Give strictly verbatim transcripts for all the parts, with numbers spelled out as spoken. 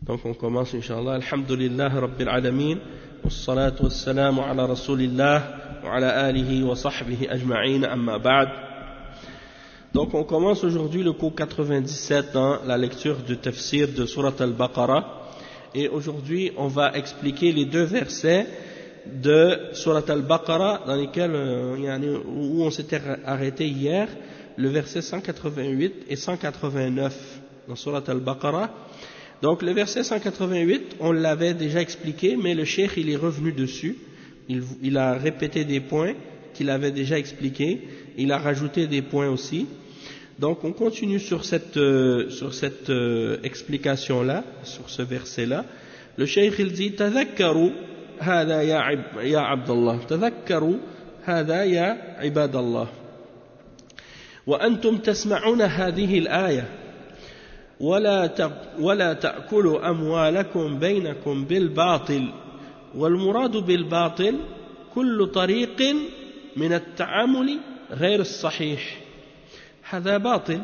Donc on commence Inch'Allah. Alhamdulillah Rabbil Alamin. Wassalatu wassalamu ala Rasulillah wa ala alihi wa sahbihi ajma'in amma ba'd. Donc on commence aujourd'hui le cours quatre-vingt-dix-sept dans la lecture du tafsir de Surat al-Baqarah. Et aujourd'hui on va expliquer les deux versets de Surat al-Baqarah dans lesquels euh, où on s'était arrêté hier, le verset cent quatre-vingt-huit et cent quatre-vingt-neuf dans Surat al-Baqarah. Donc le verset cent quatre-vingt-huit, on l'avait déjà expliqué, mais le cheikh il est revenu dessus, il, il a répété des points qu'il avait déjà expliqués, il a rajouté des points aussi. Donc on continue sur cette, euh, sur cette euh, explication-là, sur ce verset-là. Le cheikh il dit « Tadhakkaru hada ya, ya Abdallah, tadhakkaru hada ya ibadallah, wa antum tasma'una hadhihi al-aya. ولا ولا تأكلوا أموالكم بينكم بالباطل والمراد بالباطل كل طريق من التعامل غير الصحيح هذا باطل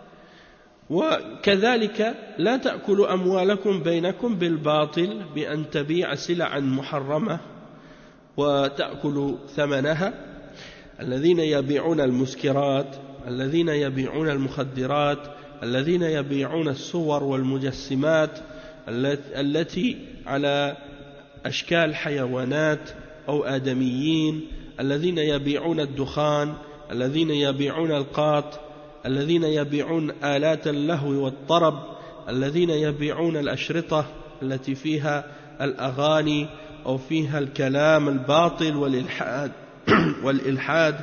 وكذلك لا تأكلوا أموالكم بينكم بالباطل بأن تبيع سلعا محرمة وتأكلوا ثمنها الذين يبيعون المسكرات الذين يبيعون المخدرات الذين يبيعون الصور والمجسمات التي على أشكال حيوانات أو آدميين الذين يبيعون الدخان الذين يبيعون القاط الذين يبيعون آلات اللهو والطرب الذين يبيعون الأشرطة التي فيها الأغاني أو فيها الكلام الباطل والإلحاد والإلحاد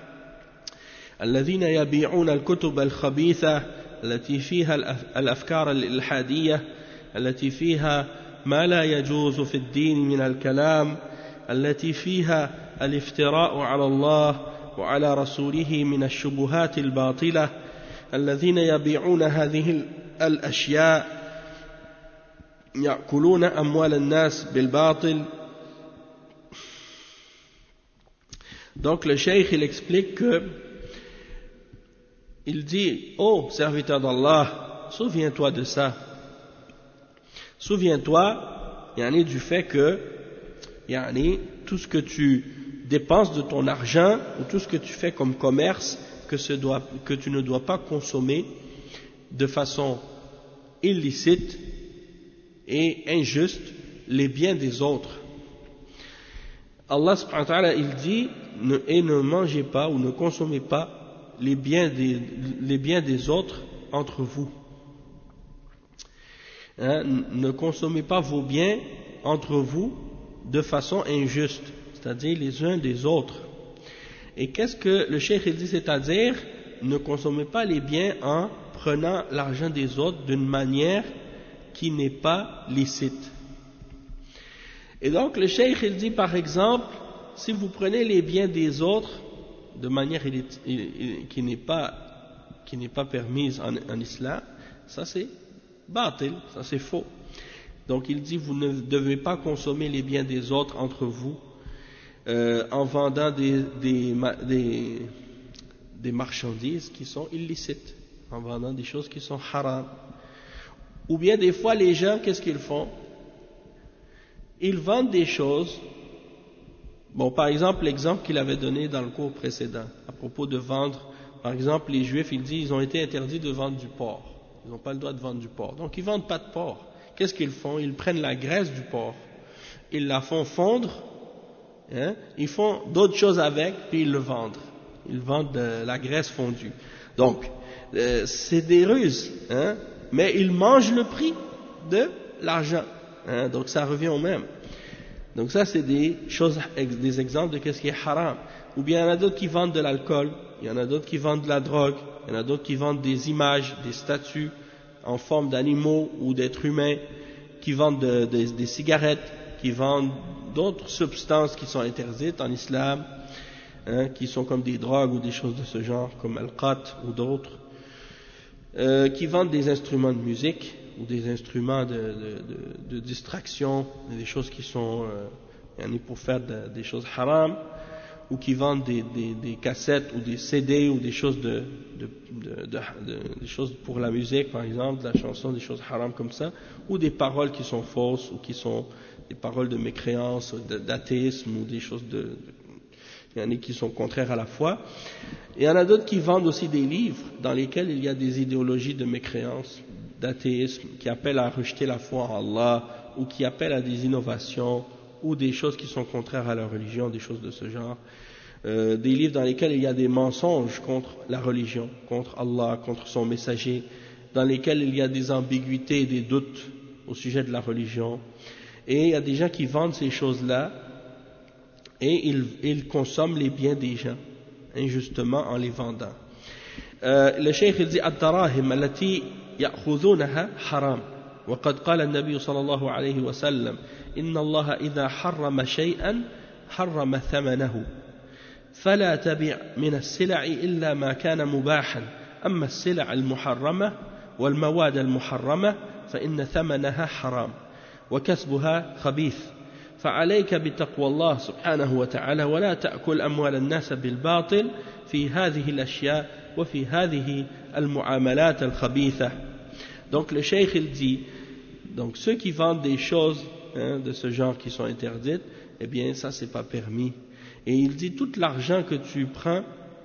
الذين يبيعون الكتب الخبيثة التي فيها الأفكار الإلحادية التي فيها ما لا يجوز في الدين من الكلام التي فيها الافتراء على الله وعلى رسوله من الشبهات الباطلة الذين يبيعون هذه الأشياء يأكلون أموال الناس بالباطل. Donc le cheikh il explique que il dit, ô oh, serviteur d'Allah, souviens-toi de ça. Souviens-toi, yani, du fait que, yani, tout ce que tu dépenses de ton argent, ou tout ce que tu fais comme commerce, que, ce doit, que tu ne dois pas consommer de façon illicite et injuste les biens des autres. Allah subhanahu wa ta'ala, il dit, ne, et ne mangez pas ou ne consommez pas les biens des, les biens des autres entre vous. Hein, ne consommez pas vos biens entre vous de façon injuste, c'est-à-dire les uns des autres. Et qu'est-ce que le cheikh dit, c'est-à-dire ne consommez pas les biens en prenant l'argent des autres d'une manière qui n'est pas licite. Et donc le cheikh il dit par exemple, si vous prenez les biens des autres de manière qui n'est pas, qui n'est pas permise en, en islam, ça c'est batil, ça c'est faux. Donc il dit vous ne devez pas consommer les biens des autres entre vous euh, en vendant des, des, des, des marchandises qui sont illicites, en vendant des choses qui sont haram. Ou bien des fois les gens, qu'est-ce qu'ils font? Ils vendent des choses. Bon, par exemple, l'exemple qu'il avait donné dans le cours précédent, à propos de vendre, par exemple, les Juifs, il dit, ils ont été interdits de vendre du porc. Ils n'ont pas le droit de vendre du porc. Donc, ils ne vendent pas de porc. Qu'est-ce qu'ils font? Ils prennent la graisse du porc, ils la font fondre, hein, ils font d'autres choses avec, puis ils le vendent. Ils vendent de la graisse fondue. Donc, euh, c'est des ruses, hein, mais ils mangent le prix de l'argent. Hein, donc, ça revient au même. Donc ça c'est des choses, des exemples de qu'est-ce qui est haram. Ou bien il y en a d'autres qui vendent de l'alcool, il y en a d'autres qui vendent de la drogue, il y en a d'autres qui vendent des images, des statues en forme d'animaux ou d'êtres humains, qui vendent de, de, des cigarettes, qui vendent d'autres substances qui sont interdites en islam, hein, qui sont comme des drogues ou des choses de ce genre, comme al-qat ou d'autres, euh, qui vendent des instruments de musique ou des instruments de, de, de, de distraction, des choses qui sont euh, pour faire de, des choses haram, ou qui vendent des, des, des cassettes ou des C D ou des choses de, de, de, de, de des choses pour la musique par exemple, de la chanson, des choses haram comme ça, ou des paroles qui sont fausses ou qui sont des paroles de mécréance, d'athéisme ou des choses de, de il y en a qui sont contraires à la foi. Et il y en a d'autres qui vendent aussi des livres dans lesquels il y a des idéologies de mécréance, d'athéisme, qui appellent à rejeter la foi en Allah, ou qui appellent à des innovations, ou des choses qui sont contraires à la religion, des choses de ce genre. Euh, des livres dans lesquels il y a des mensonges contre la religion, contre Allah, contre son messager, dans lesquels il y a des ambiguïtés et des doutes au sujet de la religion. Et il y a des gens qui vendent ces choses-là, et ils, ils consomment les biens des gens, injustement en les vendant. Euh, le cheikh il dit الدراهم التي يأخذونها حرام وقد قال النبي صلى الله عليه وسلم إن الله إذا حرم شيئا حرم ثمنه فلا تبع من السلع إلا ما كان مباحا أما السلع المحرمة والمواد المحرمة فإن ثمنها حرام وكسبها خبيث فعليك بتقوى الله سبحانه وتعالى ولا تأكل أموال الناس بالباطل في هذه الأشياء وفي هذه المعاملات الخبيثة. Donc le cheikh il dit, donc ceux qui vendent des choses hein, de ce genre qui sont interdites, eh bien ça c'est pas permis. Et il dit tout l'argent que tu prends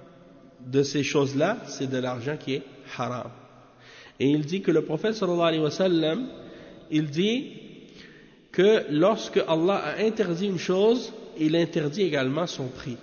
de ces choses-là, c'est de l'argent qui est haram. Et il dit que le prophète sallallahu alayhi wa sallam, il dit que lorsque Allah a interdit une chose, il interdit également son prix.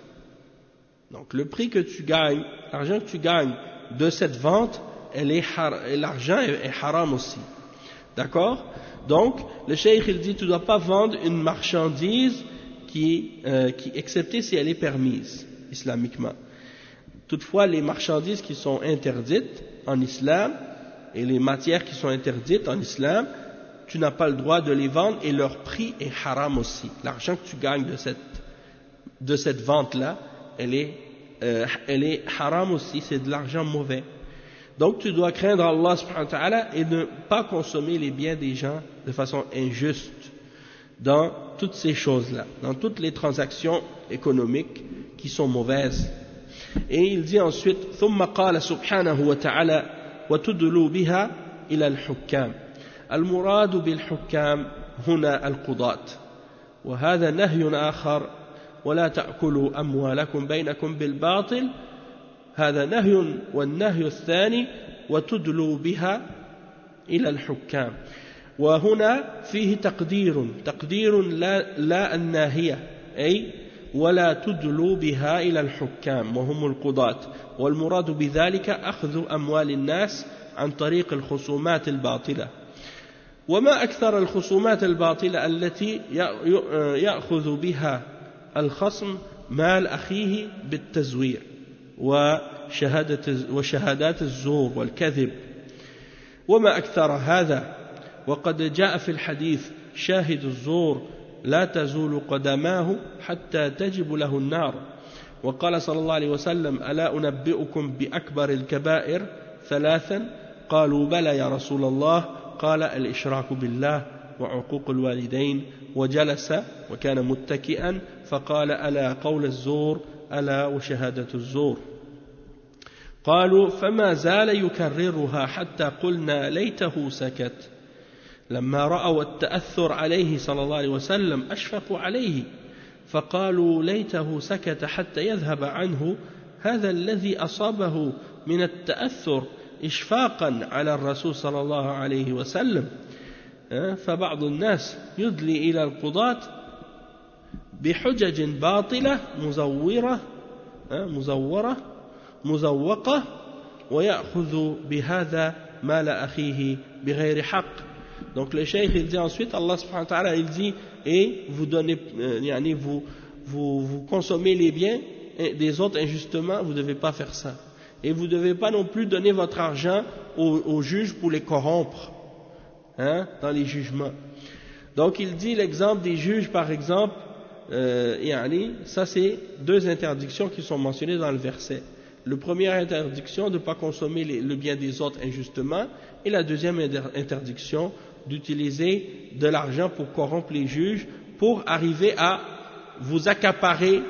Donc le prix que tu gagnes, l'argent que tu gagnes de cette vente, elle est har- l'argent est haram aussi. D'accord? Donc le cheikh il dit tu ne dois pas vendre une marchandise qui, euh, qui, excepté si elle est permise islamiquement. Toutefois les marchandises qui sont interdites en islam et les matières qui sont interdites en islam, tu n'as pas le droit de les vendre et leur prix est haram aussi. L'argent que tu gagnes de cette, de cette vente-là, elle est, euh, elle est haram aussi, c'est de l'argent mauvais. Donc tu dois craindre Allah subhanahu wa ta'ala et ne pas consommer les biens des gens de façon injuste dans toutes ces choses-là, dans toutes les transactions économiques qui sont mauvaises. Et il dit ensuite ثم قال سبحانه وتعالى وتدلوا بها إلى الحكام المراد بالحكام هنا القضاة وهذا نهي آخر ولا تأكلوا أموالكم بينكم بالباطل هذا نهي والنهي الثاني وتدلوا بها إلى الحكام وهنا فيه تقدير تقدير لا, لا الناهية أي ولا تدلوا بها إلى الحكام وهم القضاة والمراد بذلك أخذ أموال الناس عن طريق الخصومات الباطلة وما أكثر الخصومات الباطلة التي يأخذ بها الخصم مال أخيه بالتزوير وشهادات الزور والكذب وما أكثر هذا وقد جاء في الحديث شاهد الزور لا تزول قدماه حتى تجب له النار وقال صلى الله عليه وسلم ألا أنبئكم بأكبر الكبائر ثلاثا قالوا بلى يا رسول الله قال الإشراك بالله وعقوق الوالدين وجلس وكان متكئا فقال ألا قول الزور ألا وشهادة الزور قالوا فما زال يكررها حتى قلنا ليته سكت لما رأوا التأثر عليه صلى الله عليه وسلم أشفقوا عليه فقالوا ليته سكت حتى يذهب عنه هذا الذي أصابه من التأثر إشفاقا على الرسول صلى الله عليه وسلم فبعض الناس يدلي إلى القضاة بحجج باطلة مزورة مزورة مزوقة ويأخذ بهذا مال أخيه بغير حق. Donc le cheikh il dit ensuite, Allah subhanahu wa ta'ala il dit et vous donnez, euh, vous, vous, vous consommez les biens des autres injustement, vous ne devez pas faire ça. Et vous ne devez pas non plus donner votre argent aux, aux juges pour les corrompre hein, dans les jugements. Donc il dit l'exemple des juges par exemple, euh, yani, ça c'est deux interdictions qui sont mentionnées dans le verset. La première interdiction de ne pas consommer les, le bien des autres injustement et la deuxième interdiction d'utiliser de l'argent pour corrompre les juges pour arriver à vous accaparer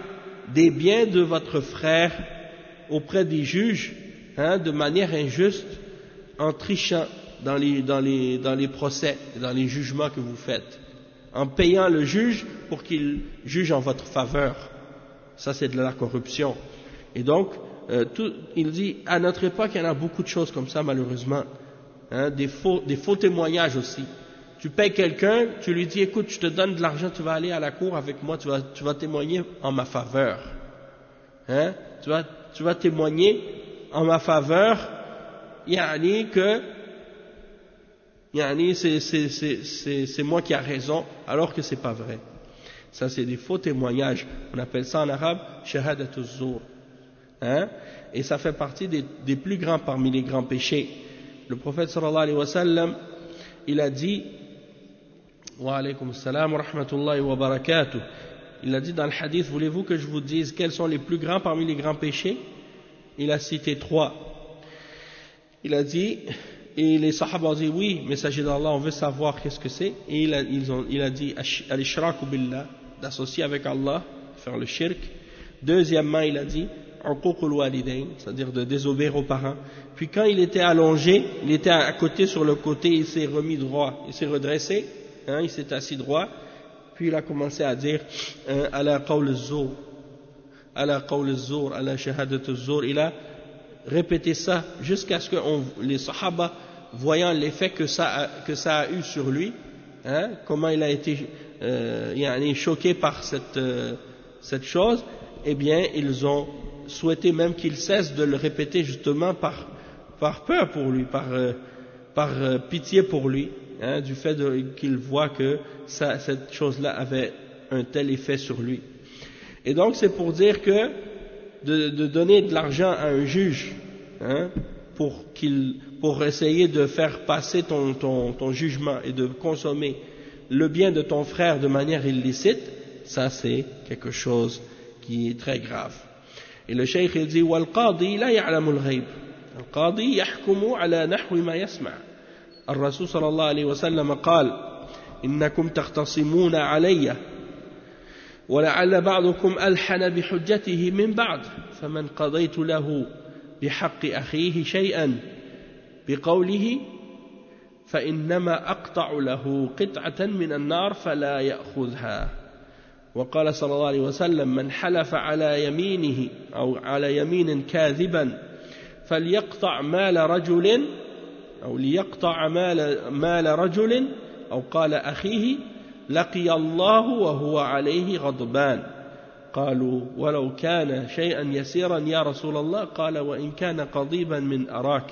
des biens de votre frère auprès des juges, hein, de manière injuste, en trichant dans les, dans les, dans les procès, dans les jugements que vous faites, en payant le juge pour qu'il juge en votre faveur. Ça, c'est de la corruption. Et donc, euh, tout, il dit, à notre époque, il y en a beaucoup de choses comme ça, malheureusement. Hein, des faux, des faux témoignages aussi. Tu payes quelqu'un, tu lui dis, écoute, je te donne de l'argent, tu vas aller à la cour avec moi, tu vas, tu vas témoigner en ma faveur. Hein, tu vas, tu vas témoigner en ma faveur, yani que, yani c'est, c'est, c'est, c'est, c'est moi qui a raison, alors que c'est pas vrai. Ça, c'est des faux témoignages. On appelle ça en arabe shahadatul zour. Hein? Et ça fait partie des, des plus grands parmi les grands péchés. Le prophète sallallahu alayhi wa sallam, il a dit, wa alaykum salam wa rahmatullahi wa barakatuh, il a dit dans le hadith, voulez-vous que je vous dise quels sont les plus grands parmi les grands péchés? Il a cité trois. Il a dit, et les sahaba ont dit, oui, messager d'Allah, on veut savoir qu'est-ce que c'est. Et il a, ils ont, il a dit, al-ishraku billah, d'associer avec Allah, faire le shirk. Deuxièmement, il a dit, uququl walidayn, c'est-à-dire de désobéir aux parents. Puis quand il était allongé, il était à côté sur le côté, il s'est remis droit, il s'est redressé, hein, il s'est assis droit. Puis il a commencé à dire, ala qawl az-zur, ala qawl az-zur, ala shahadat az-zur. Il a répété ça jusqu'à ce que on, les sahaba, voyant l'effet que ça a, que ça a eu sur lui, hein, comment il a été euh, yani, choqué par cette, euh, cette chose, eh bien ils ont souhaité même qu'il cesse de le répéter justement par, par peur pour lui, par, euh, par euh, pitié pour lui, hein, du fait qu'il voit que ça, cette chose-là avait un tel effet sur lui. Et donc c'est pour dire que de, de donner de l'argent à un juge, hein, pour qu'il, pour essayer de faire passer ton, ton, ton jugement et de consommer le bien de ton frère de manière illicite, ça c'est quelque chose qui est très grave. Et le cheikh il dit wal qadi la ya'lamu al-ghayb. Al-qadi yahkumu ala nahwi ma yasma'. الرسول صلى الله عليه وسلم قال إنكم تختصمون علي ولعل بعضكم ألحن بحجته من بعض فمن قضيت له بحق أخيه شيئا بقوله فإنما أقطع له قطعة من النار فلا يأخذها. وقال صلى الله عليه وسلم من حلف على يمينه أو على يمين كاذبا فليقطع مال رجل أو ليقطع مال, مال رجل أو قال أخيه لقي الله وهو عليه غضبان. قالوا ولو كان شيئا يسيرا يا رسول الله قال وإن كان قضيبا من أراك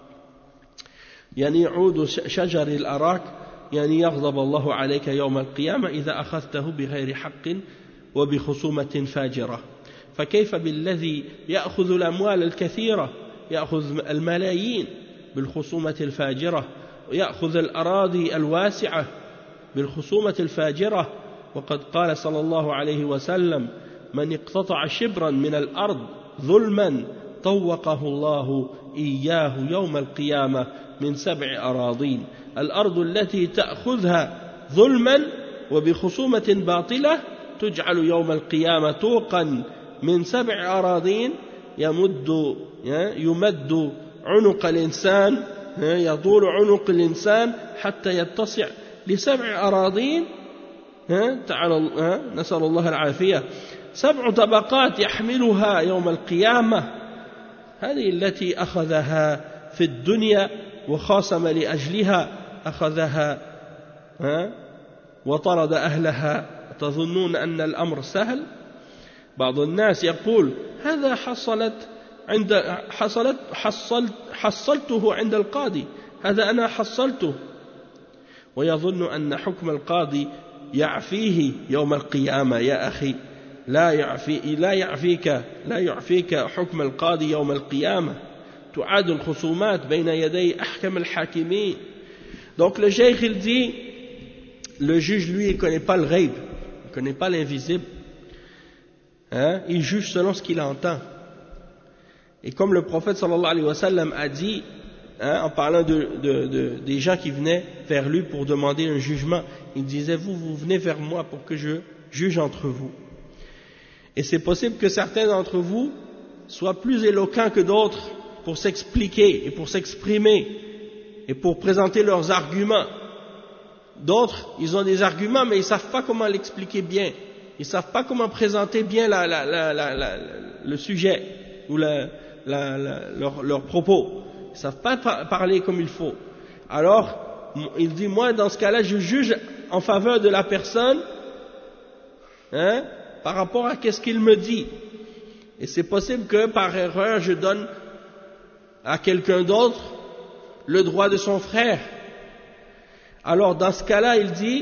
يعني عود شجر الأراك يعني يغضب الله عليك يوم القيامة إذا أخذته بغير حق وبخصومة فاجرة. فكيف بالذي يأخذ الأموال الكثيرة يأخذ الملايين بالخصومة الفاجرة ويأخذ الأراضي الواسعة بالخصومة الفاجرة. وقد قال صلى الله عليه وسلم من اقتطع شبرا من الأرض ظلما طوقه الله إياه يوم القيامة من سبع أراضين. الأرض التي تأخذها ظلما وبخصومة باطلة تجعل يوم القيامة طوقا من سبع أراضين يمد يمد عنق الإنسان يطول عنق الإنسان حتى يتسع لسبع أراضين تعالى نسأل الله العافية سبع طبقات يحملها يوم القيامة. هذه التي أخذها في الدنيا وخاصم لأجلها أخذها وطرد أهلها. تظنون أن الأمر سهل؟ بعض الناس يقول هذا حصلت عند حصلت حصلت حصلته عند القاضي، هذا أنا حصلته، ويظن أن حكم القاضي يعفيه يوم القيامة. يا أخي لا يعفي لا يعفيك لا يعفيك حكم القاضي يوم القيامة. تعاد الخصومات بين يدي أحكم الحاكمين. Donc le cheikh il dit, le juge lui il connaît pas le ghaib, il connaît pas l'invisible, hein? Il juge selon ce qu'il entend. Et comme le prophète sallallahu alayhi wa sallam a dit, hein, en parlant de, de, de, des gens qui venaient vers lui pour demander un jugement, il disait vous vous venez vers moi pour que je juge entre vous. Et c'est possible que certains d'entre vous soient plus éloquents que d'autres pour s'expliquer et pour s'exprimer et pour présenter leurs arguments. D'autres, ils ont des arguments, mais ils ne savent pas comment l'expliquer bien. Ils ne savent pas comment présenter bien la, la, la, la, la, le sujet ou la, la, la, leurs leur propos. Ils ne savent pas par, parler comme il faut. Alors, il dit, moi, dans ce cas-là, je juge en faveur de la personne, hein, par rapport à ce qu'il me dit. Et c'est possible que, par erreur, je donne à quelqu'un d'autre le droit de son frère. Alors, dans ce cas-là, il dit,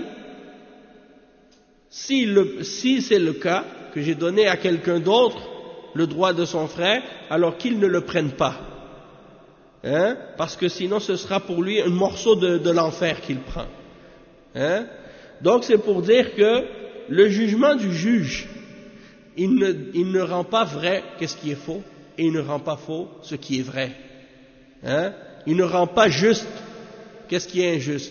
si, le, si c'est le cas, que j'ai donné à quelqu'un d'autre le droit de son frère, alors qu'il ne le prenne pas. Hein? Parce que sinon, ce sera pour lui un morceau de, de l'enfer qu'il prend. Hein? Donc, c'est pour dire que le jugement du juge, il ne, il ne rend pas vrai qu'est-ce qui est faux, et il ne rend pas faux ce qui est vrai. Hein? Il ne rend pas juste qu'est-ce qui est injuste.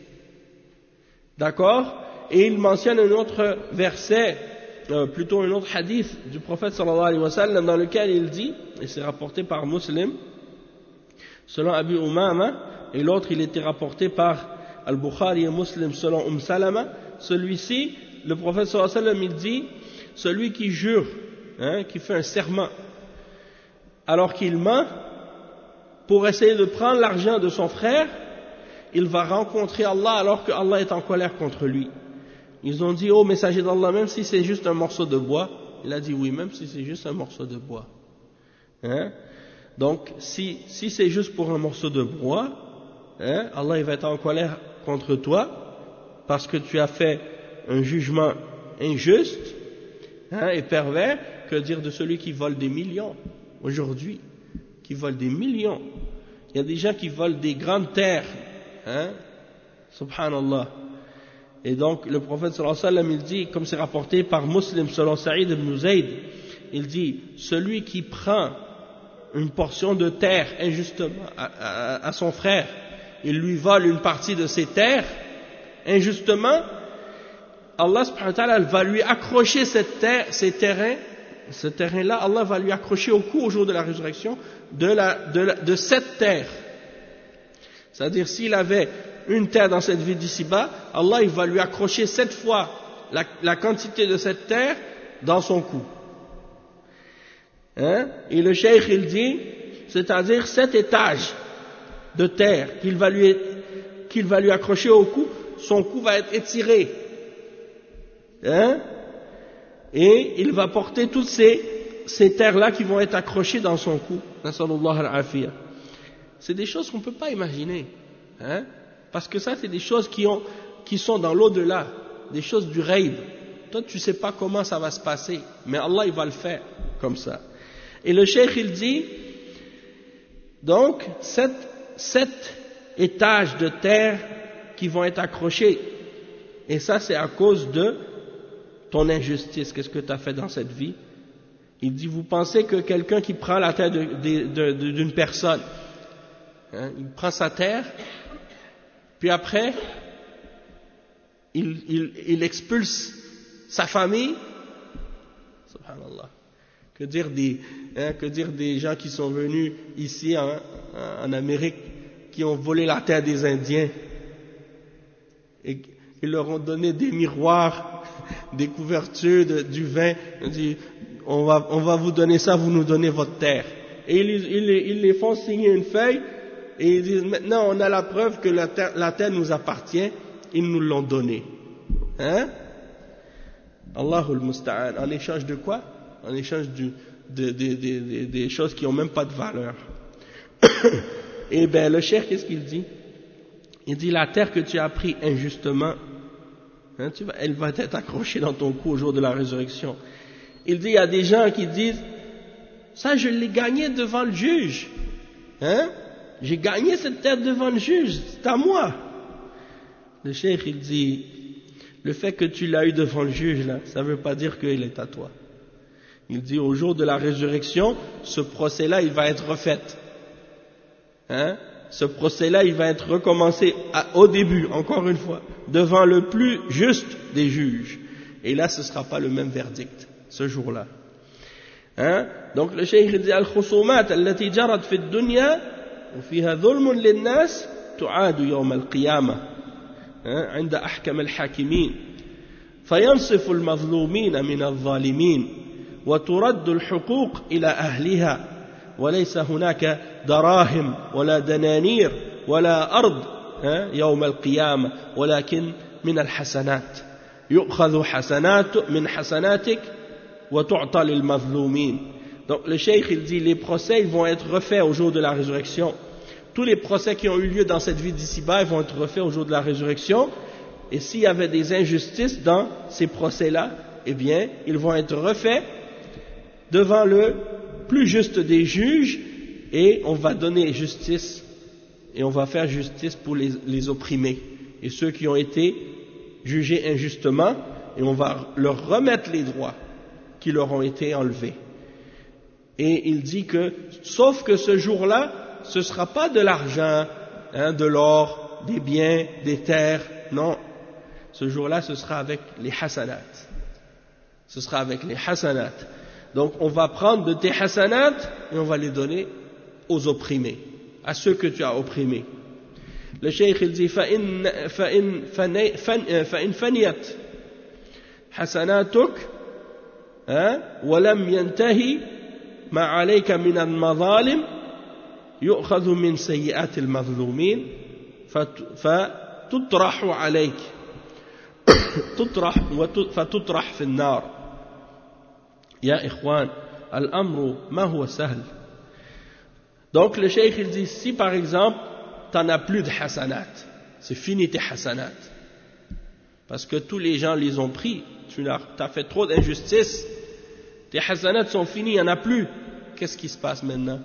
D'accord? Et il mentionne un autre verset, euh, plutôt un autre hadith du prophète sallallahu alayhi wa sallam, dans lequel il dit, et c'est rapporté par Muslim, selon Abu Umama, et l'autre il était rapporté par Al-Bukhari et Muslim selon Umm Salama. Celui-ci, le prophète sallallahu alayhi wa sallam, il dit, celui qui jure, hein, qui fait un serment, alors qu'il ment, pour essayer de prendre l'argent de son frère, il va rencontrer Allah alors que Allah est en colère contre lui. Ils ont dit, oh messager d'Allah, même si c'est juste un morceau de bois, il a dit oui, même si c'est juste un morceau de bois. Hein? Donc, si, si c'est juste pour un morceau de bois, hein, Allah il va être en colère contre toi, parce que tu as fait un jugement injuste, hein, et pervers. Que dire de celui qui vole des millions, aujourd'hui, qui vole des millions. Il y a des gens qui volent des grandes terres, hein, subhanallah. Et donc, le prophète sallallahu alayhi wa sallam, il dit, comme c'est rapporté par Muslim selon Saïd ibn Zayd, il dit, celui qui prend une portion de terre injustement à, à, à son frère, il lui vole une partie de ses terres injustement, Allah subhanahu wa ta'ala va lui accrocher cette terre, ces terrains, ce terrain-là, Allah va lui accrocher au cou au jour de la résurrection de, la, de, la, de cette terre. C'est-à-dire, s'il avait une terre dans cette vie d'ici-bas, Allah il va lui accrocher sept fois la, la quantité de cette terre dans son cou. Hein? Et le cheikh il dit, c'est-à-dire sept étages de terre qu'il va lui, qu'il va lui accrocher au cou, son cou va être étiré. Hein? Et il va porter toutes ces, ces terres-là qui vont être accrochées dans son cou. Nasallallahu al-afiyah. C'est des choses qu'on ne peut pas imaginer. Hein? Parce que ça, c'est des choses qui, ont, qui sont dans l'au-delà, des choses du rêve. Toi, tu ne sais pas comment ça va se passer, mais Allah, il va le faire comme ça. Et le cheikh, il dit, donc, sept, sept étages de terre qui vont être accrochés. Et ça, c'est à cause de ton injustice. Qu'est-ce que tu as fait dans cette vie? Il dit, vous pensez que quelqu'un qui prend la terre de, de, de, de, d'une personne, hein, il prend sa terre, puis après, il, il, il expulse sa famille. Subhanallah. Que dire des, hein, que dire des gens qui sont venus ici en, en Amérique, qui ont volé la terre des Indiens, et ils leur ont donné des miroirs, des couvertures, de, du vin. On dit, on va, on va vous donner ça, vous nous donnez votre terre. Et ils, ils, ils les font signer une feuille, et ils disent, maintenant on a la preuve que la terre, la terre nous appartient, ils nous l'ont donnée. Hein? Allahul Musta'an. En échange de quoi? En échange du, de, de, de, de, des choses qui n'ont même pas de valeur. Et bien, le cheikh, qu'est-ce qu'il dit? Il dit, la terre que tu as pris injustement, hein, tu vas, elle va être accrochée dans ton cou au jour de la résurrection. Il dit, il y a des gens qui disent, ça je l'ai gagné devant le juge. Hein? J'ai gagné cette terre devant le juge, c'est à moi. Le cheikh, il dit, le fait que tu l'as eu devant le juge, là, ça ne veut pas dire qu'il est à toi. Il dit, au jour de la résurrection, ce procès-là, il va être refait. Hein? Ce procès-là, il va être recommencé à, au début, encore une fois, devant le plus juste des juges. Et là, ce ne sera pas le même verdict, ce jour-là. hein? Donc le cheikh dit al-khusumat allati jarat fi ad-dunya wa fiha dhulmun lin-nas tu'adu yawm al-qiyamah عند أحكم الحاكمين فينصف المظلومين من الظالمين وترد الحقوق إلى أهلها وليس هناك دراهم ولا دنانير ولا أرض يوم القيامة ولكن من الحسنات يؤخذ حسنات من حسناتك وتعطى للمظلومين. Donc le cheikh il dit les procès ils vont être refaits au jour de la résurrection. Tous les procès qui ont eu lieu dans cette vie d'ici-bas ils vont être refaits au jour de la résurrection. Et s'il y avait des injustices dans ces procès-là, eh bien, ils vont être refaits devant le plus juste des juges et on va donner justice et on va faire justice pour les, les opprimés et ceux qui ont été jugés injustement et on va leur remettre les droits qui leur ont été enlevés. Et il dit que, sauf que ce jour-là, ce ne sera pas de l'argent, hein, de l'or, des biens, des terres, non. Ce jour-là, ce sera avec les hasanat. Ce sera avec les hasanat. Donc, on va prendre de tes hasanat et on va les donner aux opprimés, à ceux que tu as opprimés. Le cheikh il dit فَإِنْ فَإِنْ فَنِيَتْ حَسَنَاتُكَ وَلَمْ يَنْتَهِ مَا عَلَيْكَ مِنَ الْمَظَالِمِ يُؤْخَذُ مِنْ سَيِّئَاتِ الْمَظْلُومِينَ فَتُطْرَحُ عَلَيْكَ تطرح فتطرح في النار يا إخوان الأمر ما هو سهل. Donc le cheikh il dit si par exemple tu n'en as plus de hasanat, c'est fini tes hasanat parce que tous les gens les ont pris, tu as, as fait trop d'injustice, tes hasanat sont finis, il n'y en a plus. Qu'est-ce qui se passe maintenant?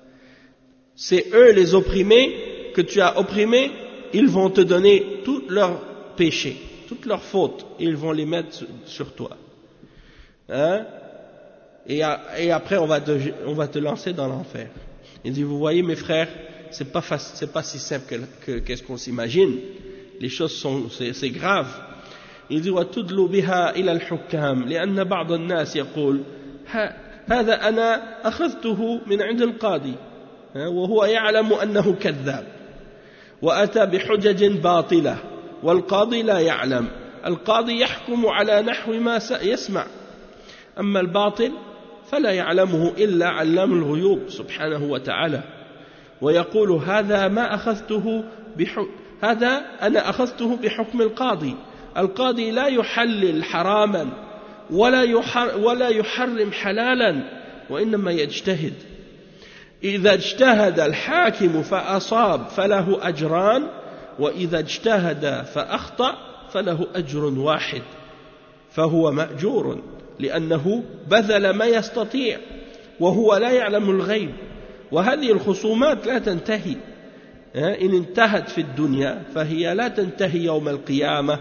C'est eux les opprimés que tu as opprimés, ils vont te donner tous leurs péchés, toutes leurs fautes, et ils vont les mettre sur toi. Hein? Et, à, et après, on va, te, on va te lancer dans l'enfer. Il dit, vous voyez, mes frères, c'est pas facile, c'est pas si simple que, que, qu'est-ce qu'on s'imagine. Les choses sont, c'est, c'est grave. Il dit, وَتُدْلُ بِهَا إِلَى الْحُكَّامِ لِأَنَّ بَعْضَ النَّاسِ يقول هذا أنا أخذته من عند القاضي وهو يعلم أنه كذاب وأتى بحجج باطلة والقاضي لا يعلم القاضي يحكم على نحو ما يسمع أما الباطل فلا يعلمه إلا علام الغيوب سبحانه وتعالى ويقول هذا ما أخذته بحكم هذا أنا أخذته بحكم القاضي القاضي لا يحلل حراما ولا ولا يحرم حلالا وإنما يجتهد إذا اجتهد الحاكم فأصاب فله أجران وإذا اجتهد فأخطأ فله أجر واحد فهو مأجور لأنه بذل ما يستطيع وهو لا يعلم الغيب وهذه الخصومات لا تنتهي إن انتهت في الدنيا فهي لا تنتهي يوم القيامة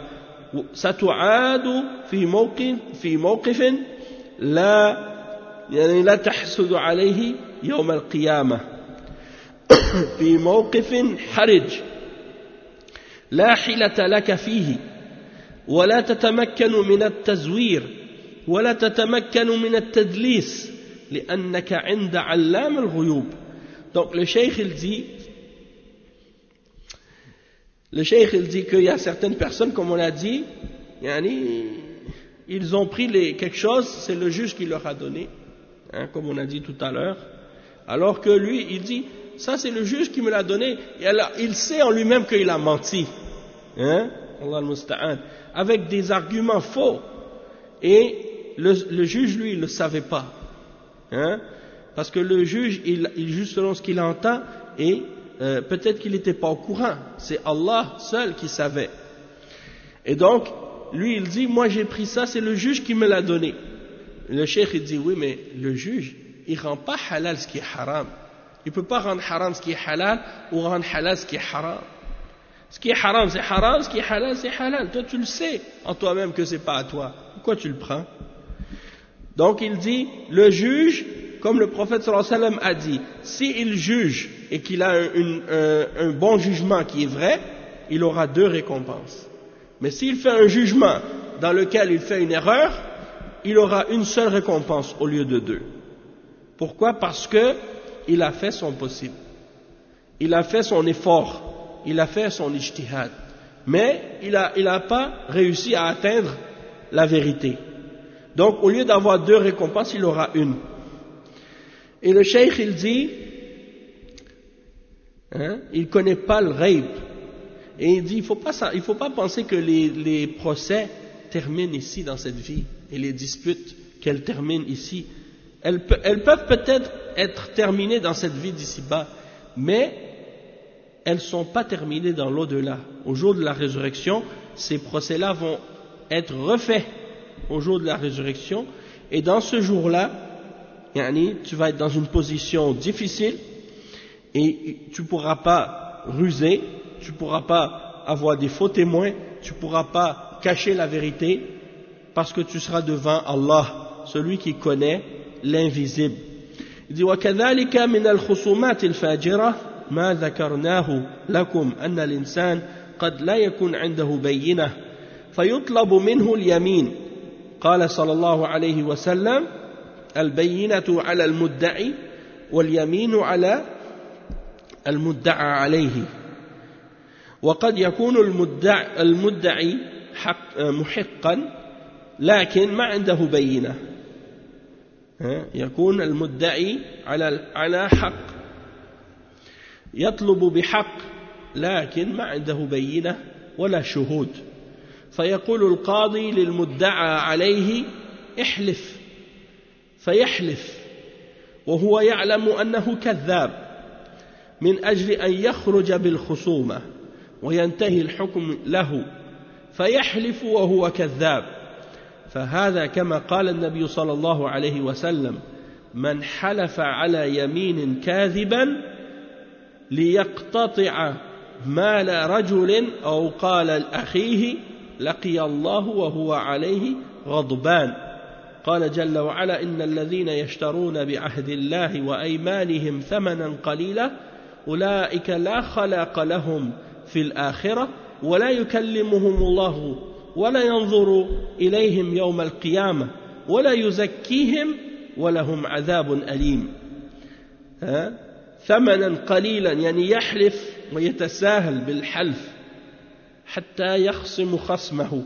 ستعاد في موقف في موقف لا يعني لا تحسد عليه يوم القيامة في موقف حرج لا حيلة لك فيه ولا تتمكن من التزوير ولا تتمكن من التدليس لأنك عند علام الغيوب. Donc le cheikh il dit le cheikh il dit qu'il y a certaines personnes comme on l'a dit yani, ils ont pris les, quelque chose, c'est le juge qui leur a donné hein, comme on a dit tout à l'heure alors que lui il dit ça c'est le juge qui me l'a donné et alors, il sait en lui-même qu'il a menti hein, Allah al-Musta'an, avec des arguments faux et le, le juge lui il ne le savait pas hein, parce que le juge il, il juge selon ce qu'il entend et euh, peut-être qu'il n'était pas au courant, c'est Allah seul qui savait et donc lui il dit moi j'ai pris ça, c'est le juge qui me l'a donné. Le cheikh il dit oui mais le juge il rend pas halal ce qui est haram, il peut pas rendre haram ce qui est halal ou rendre halal ce qui est haram. Ce qui est haram c'est haram, ce qui est halal c'est halal, toi tu le sais en toi-même que c'est pas à toi, pourquoi tu le prends? Donc il dit le juge comme le prophète sallallahu alayhi wa sallam a dit s'il juge et qu'il a un, une, un, un bon jugement qui est vrai il aura deux récompenses, mais s'il fait un jugement dans lequel il fait une erreur il aura une seule récompense au lieu de deux. Pourquoi? Parce que il a fait son possible. Il a fait son effort. Il a fait son ijtihad. Mais il n'a il a pas réussi à atteindre la vérité. Donc, au lieu d'avoir deux récompenses, il aura une. Et le cheikh, il dit, hein, il ne connaît pas le ghaib. Et il dit, il ne faut pas, il faut pas penser que les, les procès terminent ici dans cette vie, et les disputes qu'elles terminent ici. Elles, elles peuvent peut-être être terminées dans cette vie d'ici-bas, mais elles ne sont pas terminées dans l'au-delà. Au jour de la résurrection, ces procès-là vont être refaits au jour de la résurrection, et dans ce jour-là, yani, tu vas être dans une position difficile, et tu ne pourras pas ruser, tu ne pourras pas avoir des faux témoins, tu ne pourras pas cacher la vérité, parce que tu seras devant Allah, celui qui connaît l'invisible. Il dit وَكَذَلِكَ مِنَ الْخُصُومَاتِ الْفَاجِرَةِ مَا ذَكَرْنَاهُ لَكُمْ أَنَّ الْإِنسَانَ قَدْ لَا يَكُنْ عِنْدَهُ بَيِّنَةٌ فيطلب منه اليمين قال صلى الله عليه وسلم البينة على المدعي واليمين على المدعى عليه وقد يكون المدعي, المدعي حق محقا لكن ما عنده بينة يكون المدعي على على حق يطلب بحق لكن ما عنده بينة ولا شهود فيقول القاضي للمدعى عليه احلف فيحلف وهو يعلم أنه كذاب من أجل أن يخرج بالخصومة وينتهي الحكم له فيحلف وهو كذاب فهذا كما قال النبي صلى الله عليه وسلم من حلف على يمين كاذبا ليقتطع مال رجل أو قال لأخيه لقي الله وهو عليه غضبان قال جل وعلا إن الذين يشترون بعهد الله وأيمانهم ثمنا قليلا أولئك لا خلاق لهم في الآخرة ولا يكلمهم الله ولا ينظر إليهم يوم القيامة ولا يزكيهم ولهم عذاب أليم ها؟ ثمنا قليلا يعني يحلف ويتساهل بالحلف حتى يخصم خصمه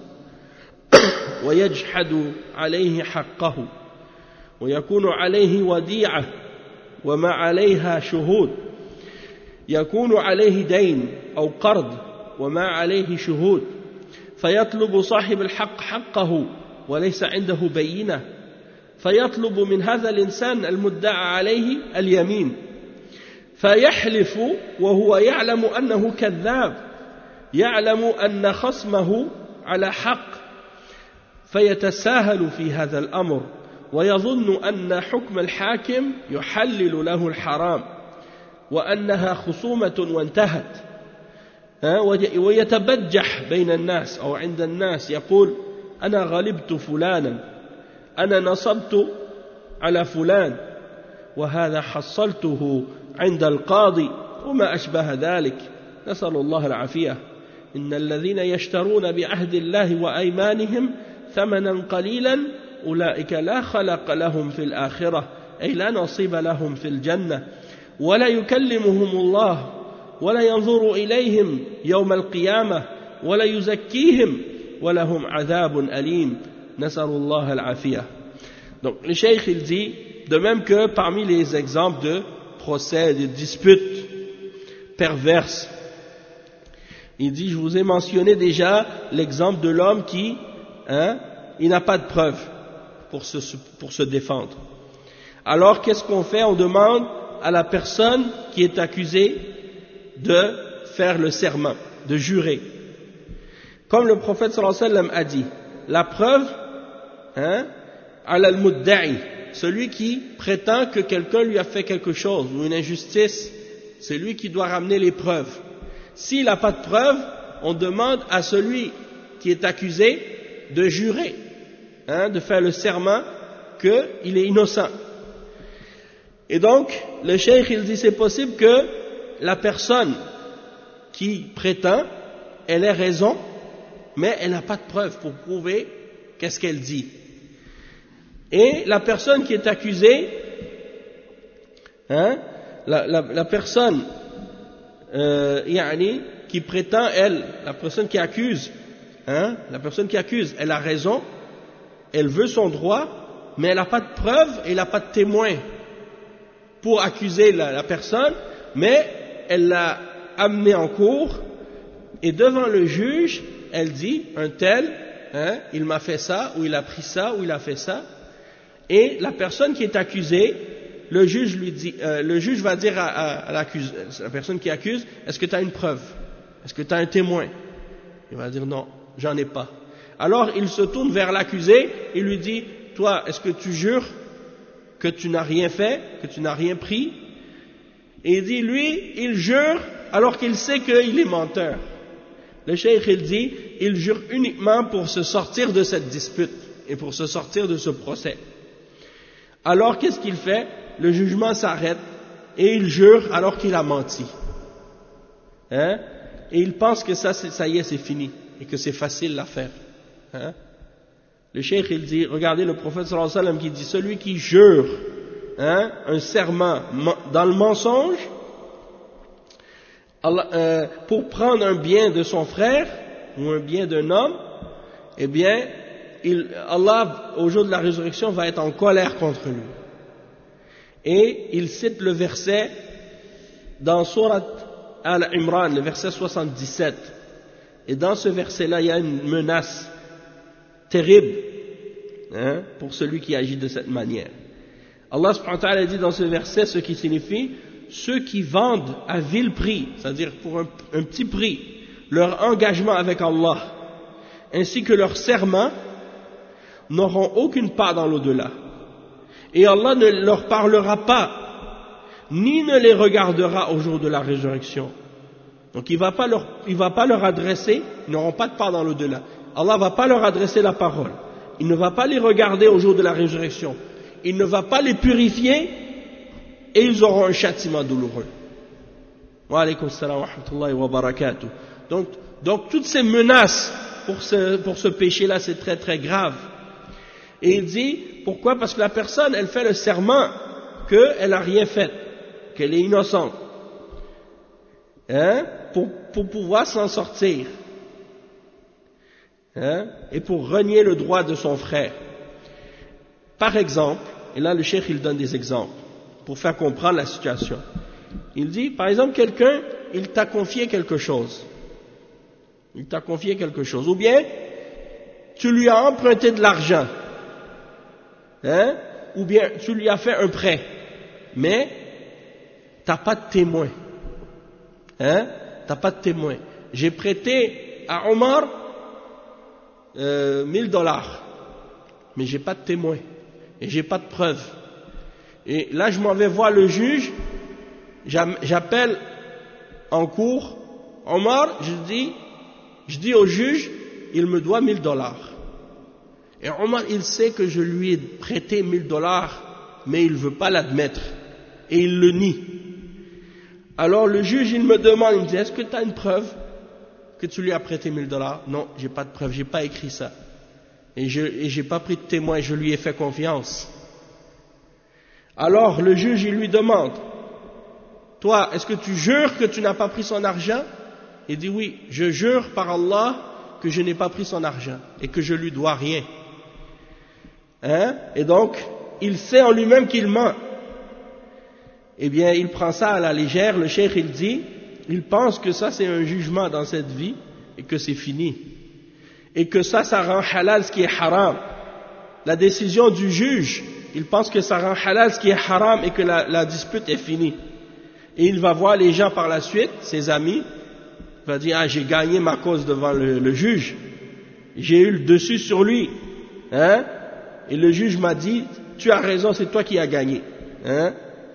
ويجحد عليه حقه ويكون عليه وديعة وما عليها شهود يكون عليه دين أو قرض وما عليه شهود فيطلب صاحب الحق حقه وليس عنده بينة فيطلب من هذا الإنسان المدعى عليه اليمين فيحلف وهو يعلم أنه كذاب يعلم أن خصمه على حق فيتساهل في هذا الأمر ويظن أن حكم الحاكم يحلل له الحرام وأنها خصومة وانتهت ويتبجح بين الناس أو عند الناس يقول أنا غلبت فلانا أنا نصبت على فلان وهذا حصلته عند القاضي وما أشبه ذلك نسأل الله العافية إن الذين يشترون بعهد الله وأيمانهم ثمنا قليلا أولئك لا خلق لهم في الآخرة أي لا نصيب لهم في الجنة ولا يكلمهم الله ولا ينظر إليهم يوم القيامة ولا يزكيهم ولهم عذاب أليم نسأل الله العافية. Donc le cheikh il dit de même que parmi les exemples de procès, de disputes perverses, il dit je vous ai mentionné déjà l'exemple de l'homme qui hein, il n'a pas de preuve pour se, pour se défendre. Alors qu'est-ce qu'on fait? On demande à la personne qui est accusée de faire le serment, de jurer. Comme le prophète sallallahu alayhi wa sallam a dit, la preuve, hein, ala al-mudda'i, celui qui prétend que quelqu'un lui a fait quelque chose ou une injustice, c'est lui qui doit ramener les preuves. S'il n'a pas de preuves, on demande à celui qui est accusé de jurer, hein, de faire le serment qu'il est innocent. Et donc, le cheikh il dit c'est possible que la personne qui prétend, elle ait raison, mais elle n'a pas de preuve pour prouver qu'est-ce qu'elle dit. Et la personne qui est accusée, Hein? La, la, la personne euh, yani, qui prétend, elle, la personne qui accuse, hein? La personne qui accuse, elle a raison, elle veut son droit, mais elle n'a pas de preuve et elle n'a pas de témoin pour accuser la, la personne, mais elle l'a amené en cour et devant le juge, elle dit, un tel, hein, il m'a fait ça, ou il a pris ça, ou il a fait ça, et la personne qui est accusée, le juge lui dit, euh, le juge va dire à, à, à l'accuse, la personne qui accuse, est-ce que tu as une preuve? Est-ce que tu as un témoin? Il va dire non, j'en ai pas. Alors il se tourne vers l'accusé et lui dit, toi, est-ce que tu jures que tu n'as rien fait, que tu n'as rien pris? Et il dit, lui, il jure alors qu'il sait qu'il est menteur. Le cheikh, il dit, il jure uniquement pour se sortir de cette dispute et pour se sortir de ce procès. Alors qu'est-ce qu'il fait? Le jugement s'arrête et il jure alors qu'il a menti. Hein? Et il pense que ça, ça y est, c'est fini et que c'est facile à faire. Hein? Le cheikh, il dit, regardez le prophète sallallahu alayhi wa sallam qui dit, celui qui jure, hein, un serment dans le mensonge, Allah, euh, pour prendre un bien de son frère ou un bien d'un homme, eh bien, il, Allah, au jour de la résurrection, va être en colère contre lui. Et il cite le verset dans Surat Al-Imran, le verset soixante-dix-sept. Et dans ce verset-là, il y a une menace terrible, hein, pour celui qui agit de cette manière. Allah subhanahu wa ta'ala dit dans ce verset ce qui signifie ceux qui vendent à vil prix, c'est-à-dire pour un, un petit prix, leur engagement avec Allah, ainsi que leur serment, n'auront aucune part dans l'au-delà. Et Allah ne leur parlera pas, ni ne les regardera au jour de la résurrection. Donc il ne va pas leur, il va pas leur adresser, ils n'auront pas de part dans l'au-delà. Allah ne va pas leur adresser la parole. Il ne va pas les regarder au jour de la résurrection. Il ne va pas les purifier et ils auront un châtiment douloureux. Wa alaykum salam wa rahmatullahi wa barakatuh. Donc, donc toutes ces menaces pour ce, pour ce péché-là, c'est très très grave. Et il dit, pourquoi? Parce que la personne, elle fait le serment qu'elle n'a rien fait, qu'elle est innocente, hein, pour, pour pouvoir s'en sortir, hein, et pour renier le droit de son frère. Par exemple, et là le cheikh il donne des exemples pour faire comprendre la situation. Il dit, par exemple, quelqu'un, il t'a confié quelque chose. Il t'a confié quelque chose. Ou bien, tu lui as emprunté de l'argent. Hein? Ou bien, tu lui as fait un prêt. Mais, t'as pas de témoin. Hein? T'as pas de témoin. J'ai prêté à Omar euh, mille dollars. Mais j'ai pas de témoin. Et j'ai pas de preuve. Et là, je m'en vais voir le juge. J'appelle en cours Omar, je dis, je dis au juge, il me doit mille dollars. Et Omar, il sait que je lui ai prêté mille dollars, mais il ne veut pas l'admettre. Et il le nie. Alors le juge, il me demande, il me dit, est-ce que tu as une preuve que tu lui as prêté mille dollars? Non, j'ai pas de preuve, j'ai pas écrit ça. Et je et j'ai pas pris de témoin, je lui ai fait confiance. Alors le juge, il lui demande, toi, est-ce que tu jures que tu n'as pas pris son argent? Il dit oui, je jure par Allah que je n'ai pas pris son argent et que je lui dois rien. Hein? Et donc, il sait en lui-même qu'il ment. Eh bien, il prend ça à la légère, le cheikh il dit, il pense que ça c'est un jugement dans cette vie et que c'est fini. Et que ça, ça rend halal ce qui est haram. La décision du juge, il pense que ça rend halal ce qui est haram et que la, la dispute est finie. Et il va voir les gens par la suite, ses amis, il va dire, ah, j'ai gagné ma cause devant le, le juge, j'ai eu le dessus sur lui, hein, et le juge m'a dit, tu as raison, c'est toi qui as gagné, hein.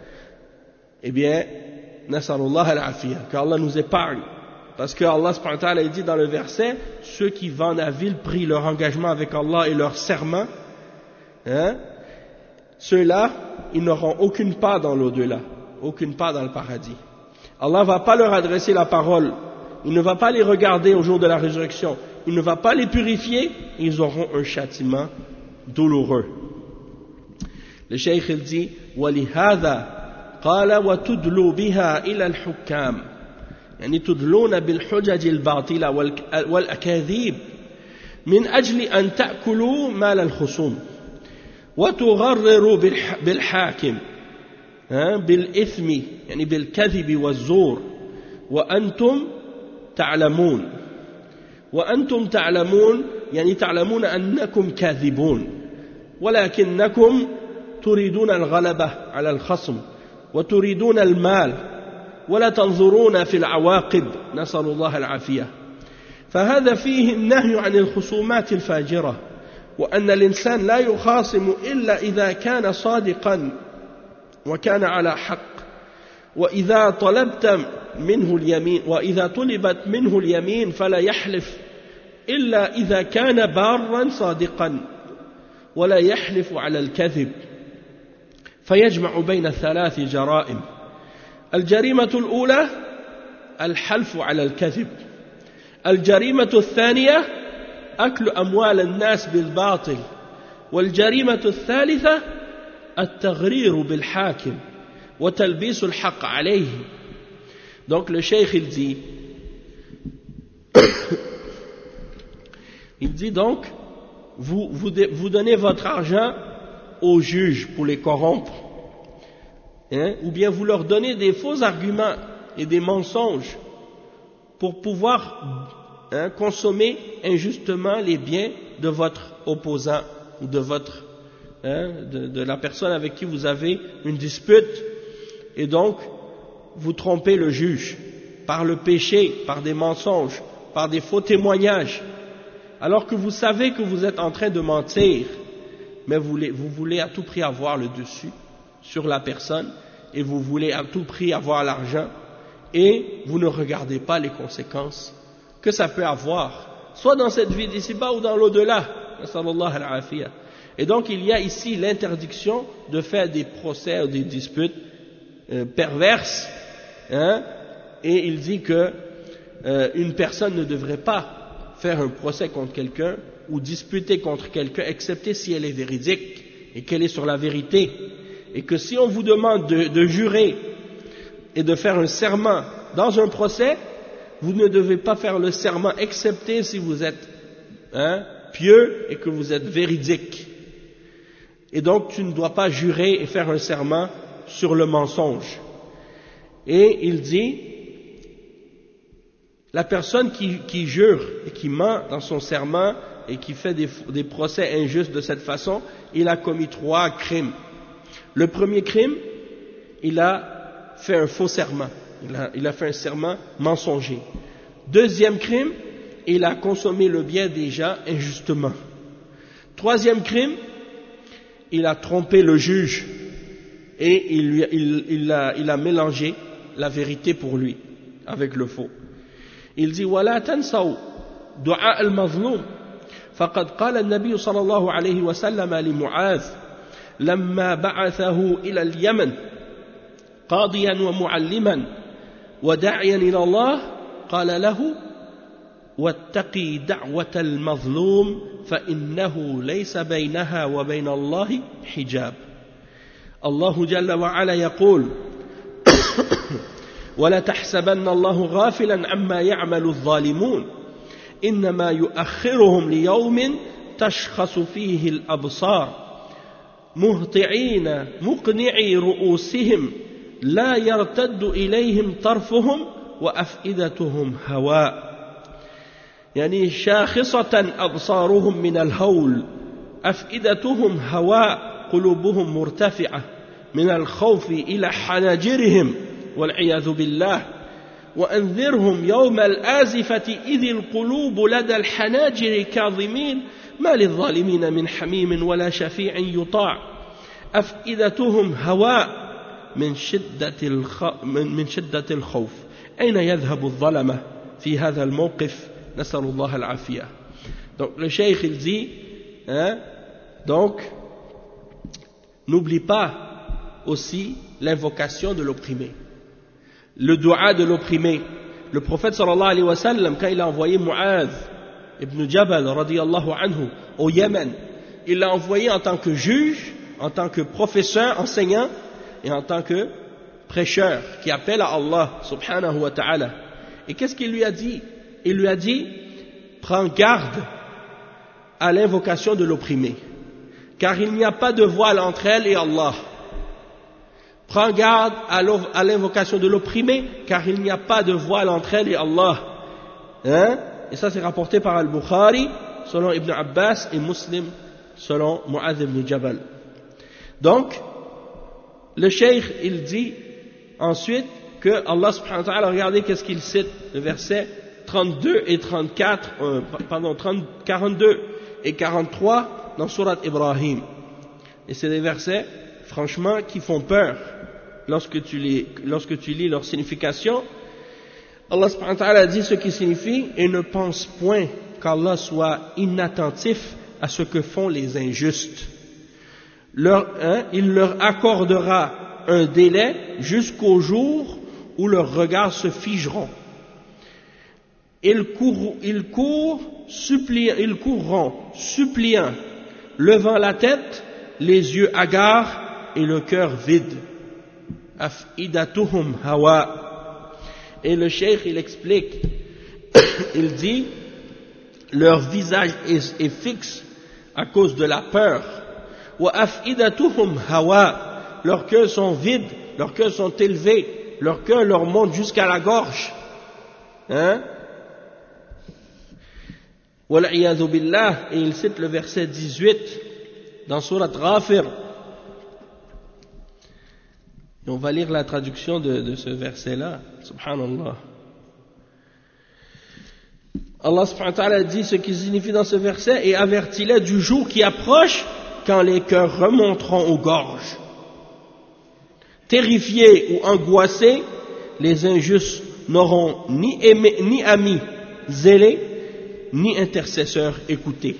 Eh bien, nasalullah al-afiyah, qu'Allah nous épargne, parce que Allah subhanahu wa ta'ala dit dans le verset, ceux qui vendent à vil prix leur engagement avec Allah et leur serment, hein, ceux-là, ils n'auront aucune part dans l'au-delà, aucune part dans le paradis. Allah ne va pas leur adresser la parole, il ne va pas les regarder au jour de la résurrection, il ne va pas les purifier, ils auront un châtiment douloureux. Le cheikh il dit, وَلِهَذَا قال وتدلوا بها إلى الحكام يعني تدلون بالحجج الباطلة والأكاذيب من أجل أن تأكلوا مال الخصوم وتغرروا بالحاكم بالإثم يعني بالكذب والزور وأنتم تعلمون وأنتم تعلمون يعني تعلمون أنكم كاذبون ولكنكم تريدون الغلبة على الخصم وتريدون المال ولا تنظرون في العواقب نسأل الله العافية. فهذا فيه النهي عن الخصومات الفاجرة وأن الإنسان لا يخاصم إلا إذا كان صادقا وكان على حق وإذا طلبت منه اليمين وإذا طلبت منه اليمين فلا يحلف إلا إذا كان بارا صادقا ولا يحلف على الكذب فيجمع بين ثلاث جرائم. الجريمة الأولى الحلف على الكذب، الجريمة الثانية أكل أموال الناس بالباطل، والجريمة الثالثة التغرير بالحاكم وتلبيس الحق عليه. Donc le cheikh il dit il dit donc vous, vous, vous donnez votre argent aux juges pour les corrompre, hein, ou bien vous leur donnez des faux arguments et des mensonges pour pouvoir hein, consommer injustement les biens de votre opposant ou de votre hein, de, de la personne avec qui vous avez une dispute, et donc vous trompez le juge par le péché, par des mensonges, par des faux témoignages, alors que vous savez que vous êtes en train de mentir, mais vous voulez, vous voulez à tout prix avoir le dessus sur la personne, et vous voulez à tout prix avoir l'argent, et vous ne regardez pas les conséquences que ça peut avoir, soit dans cette vie d'ici-bas ou dans l'au-delà. Et donc il y a ici l'interdiction de faire des procès ou des disputes euh, perverses, hein, et il dit que euh, une personne ne devrait pas faire un procès contre quelqu'un ou disputer contre quelqu'un excepté si elle est véridique et qu'elle est sur la vérité, et que si on vous demande de, de jurer et de faire un serment dans un procès, vous ne devez pas faire le serment excepté si vous êtes hein, pieux et que vous êtes véridique. Et donc tu ne dois pas jurer et faire un serment sur le mensonge. Et il dit, la personne qui, qui jure et qui ment dans son serment et qui fait des, des procès injustes de cette façon, il a commis trois crimes. Le premier crime, il a fait un faux serment, il a, il a fait un serment mensonger. Deuxième crime, il a consommé le bien des gens injustement. Troisième crime, il a trompé le juge et il, lui, il, il, a, il a mélangé la vérité pour lui avec le faux. Il dit ولا تنسوا دعاء المظلوم فقد قال النبي صلى الله عليه وسلم لمعاذ لما بعثه إلى اليمن قاضيا ومعلما وداعيا إلى الله قال له واتقي دعوة المظلوم فإنه ليس بينها وبين الله حجاب. الله جل وعلا يقول ولا تحسبن الله غافلا عما يعمل الظالمون إنما يؤخرهم ليوم تشخص فيه الأبصار مهطعين مقنعي رؤوسهم لا يرتد إليهم طرفهم وأفئدتهم هواء يعني شاخصة أبصارهم من الهول أفئدتهم هواء قلوبهم مرتفعة من الخوف إلى حناجرهم والعياذ بالله وأنذرهم يوم الآزفة إذ القلوب لدى الحناجر كاظمين ما للظالمين من حميم ولا شفيع يطاع أفئدتهم هواء من شدة الخ... من شدة الخوف أين يذهب الظلمة في هذا الموقف نسأل الله العافية. Donc le cheikh il dit hein, donc n'oublie pas aussi l'invocation de l'opprimé, le dua de l'opprimé. Le prophète sallallahu alayhi wa sallam, quand il a envoyé Mu'adh ibn Jabal radiyallahu anhu au Yémen, il l'a envoyé en tant que juge, en tant que professeur, enseignant et en tant que prêcheur qui appelle à Allah subhanahu wa ta'ala. Et qu'est-ce qu'il lui a dit? Il lui a dit, prends garde à l'invocation de l'opprimé, car il n'y a pas de voile entre elle et Allah. Prends garde à l'invocation de l'opprimé, car il n'y a pas de voile entre elle et Allah. Hein? Et ça c'est rapporté par Al-Bukhari, selon Ibn Abbas, et Muslim, selon Mu'adh ibn Jabal. Donc, le cheikh, il dit ensuite que Allah subhanahu wa ta'ala, regardez qu'est-ce qu'il cite, le verset trente-deux et trente-quatre, euh, pardon, trente, quarante-deux et quarante-trois dans Surat Ibrahim. Et c'est des versets, franchement, qui font peur lorsque tu, les, lorsque tu lis leur signification. Allah subhanahu wa ta'ala dit ce qui signifie, et ne pense point qu'Allah soit inattentif à ce que font les injustes. Leur, hein, il leur accordera un délai jusqu'au jour où leurs regards se figeront. Ils, courent, ils, courent, suppliant, ils courront, suppliant, levant la tête, les yeux hagards et le cœur vide. Af'idatuhum hawa. Et le cheikh, il explique, il dit, leur visage est, est fixe à cause de la peur. Wa af'idatuhum hawa. Leurs cœurs sont vides, leurs cœurs sont élevés, leurs cœurs leur montent jusqu'à la gorge. Hein? Wal'iyadhu billah, et il cite le verset dix-huit dans Surat Ghafir. Et on va lire la traduction de, de ce verset-là. Subhanallah. Allah subhanahu wa ta'ala dit ce qui signifie dans ce verset, et avertis-les du jour qui approche quand les cœurs remonteront aux gorges. Terrifiés ou angoissés, les injustes n'auront ni, aimé, ni amis zélés, ni intercesseurs écoutés.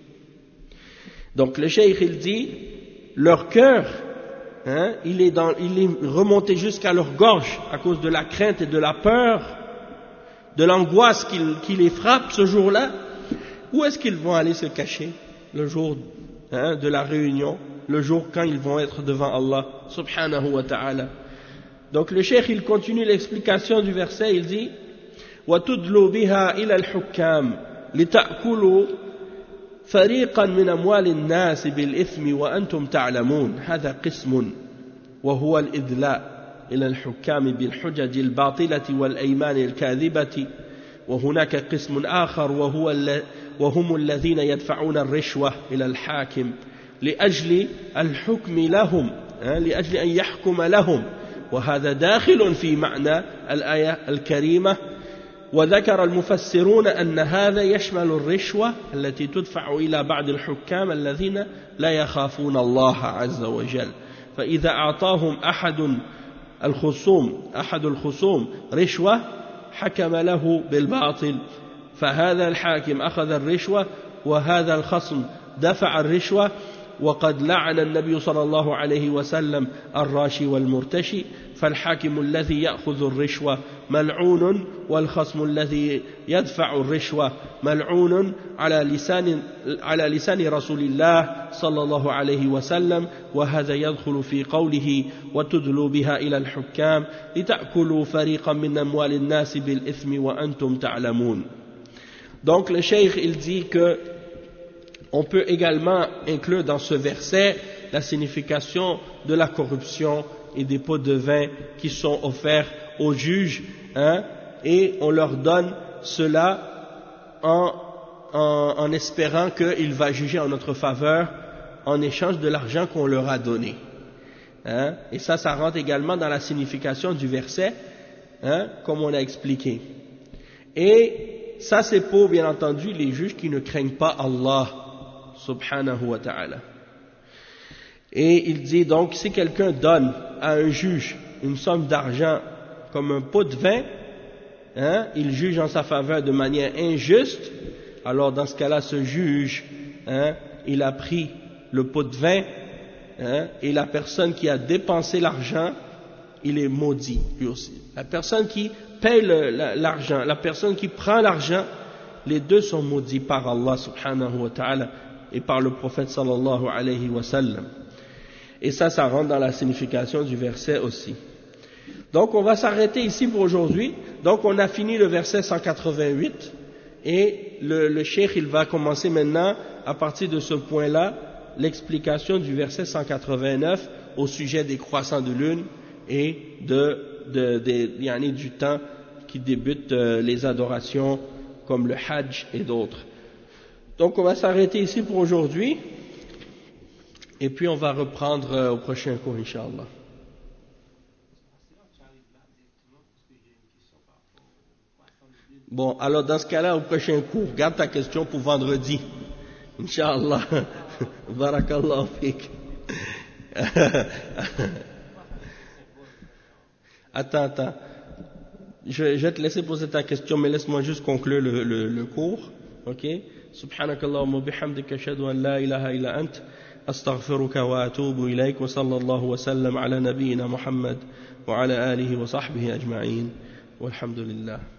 Donc le cheikh il dit, leur cœur, hein, il, est dans, il est remonté jusqu'à leur gorge à cause de la crainte et de la peur, de l'angoisse qui, qui les frappe ce jour-là. Où est-ce qu'ils vont aller se cacher le jour, hein, de la réunion, le jour quand ils vont être devant Allah subhanahu wa ta'ala? Donc le cheikh il continue l'explication du verset, il dit وَتُدْلُوا بِهَا إِلَى الْحُكَّامِ لِتَأْكُلُوا فَرِيقًا مِنْ أَمْوَالِ النَّاسِ بِالْإِثْمِ وَأَنْتُمْ تَعْلَمُونَ هذا قسم وهو الإذلاء إلى الحكام بالحجج الباطلة والأيمان الكاذبة وهناك قسم آخر وهو وهم الذين يدفعون الرشوة إلى الحاكم لأجل الحكم لهم لأجل أن يحكم لهم وهذا داخل في معنى الآية الكريمة. وذكر المفسرون أن هذا يشمل الرشوة التي تدفع إلى بعض الحكام الذين لا يخافون الله عز وجل، فإذا أعطاهم أحد الخصوم أحد الخصوم رشوة حكم له بالباطل، فهذا الحاكم أخذ الرشوة وهذا الخصم دفع الرشوة، وقد لعن النبي صلى الله عليه وسلم الراشي والمرتشي، فالحاكم الذي يأخذ الرشوة ملعون والخصم الذي يدفع الرشوة ملعون على لسان على لسان رسول الله صلى الله عليه وسلم. وهذا يدخل في قوله وتدلوا بها إلى الحكام لتأكلوا فريقا من أموال الناس بالإثم وأنتم تعلمون. Donc le cheikh il dit que on peut également inclure dans ce verset la signification de la corruption et des pots de vin qui sont offerts aux juges, hein, et on leur donne cela en, en, en espérant qu'il va juger en notre faveur en échange de l'argent qu'on leur a donné. Hein, et ça, ça rentre également dans la signification du verset, hein, comme on a expliqué. Et ça, c'est pour, bien entendu, les juges qui ne craignent pas Allah subhanahu wa ta'ala. Et il dit donc, si quelqu'un donne à un juge une somme d'argent comme un pot de vin, hein, il juge en sa faveur de manière injuste, alors dans ce cas-là, ce juge, hein, il a pris le pot de vin, hein, et la personne qui a dépensé l'argent, il est maudit lui aussi. La personne qui paye le, la, l'argent, la personne qui prend l'argent, les deux sont maudits par Allah subhanahu wa ta'ala et par le prophète sallallahu alayhi wa sallam. Et ça, ça rentre dans la signification du verset aussi. Donc on va s'arrêter ici pour aujourd'hui. Donc on a fini le verset cent quatre-vingt-huit et le, le cheikh il va commencer maintenant à partir de ce point-là l'explication du verset cent quatre-vingt-neuf au sujet des croissants de lune et de, de, de, de du temps qui débute euh, les adorations comme le Hajj et d'autres. Donc on va s'arrêter ici pour aujourd'hui et puis on va reprendre euh, au prochain cours, Inch'Allah. Bon, alors dans ce cas-là, au prochain cours, garde ta question pour vendredi. Inch'Allah. Barakallahu fik. Attends, attends. Je, je vais te laisser poser ta question, mais laisse-moi juste conclure le, le, le cours. Ok? Subhanakallahumma bihamdika ashhadu an la ilaha illa ant astaghfiruka wa atubu ilayk wa sallallahu wa sallam ala nabiyyina Muhammad wa ala alihi wa sahbihi ajma'in walhamdulillah.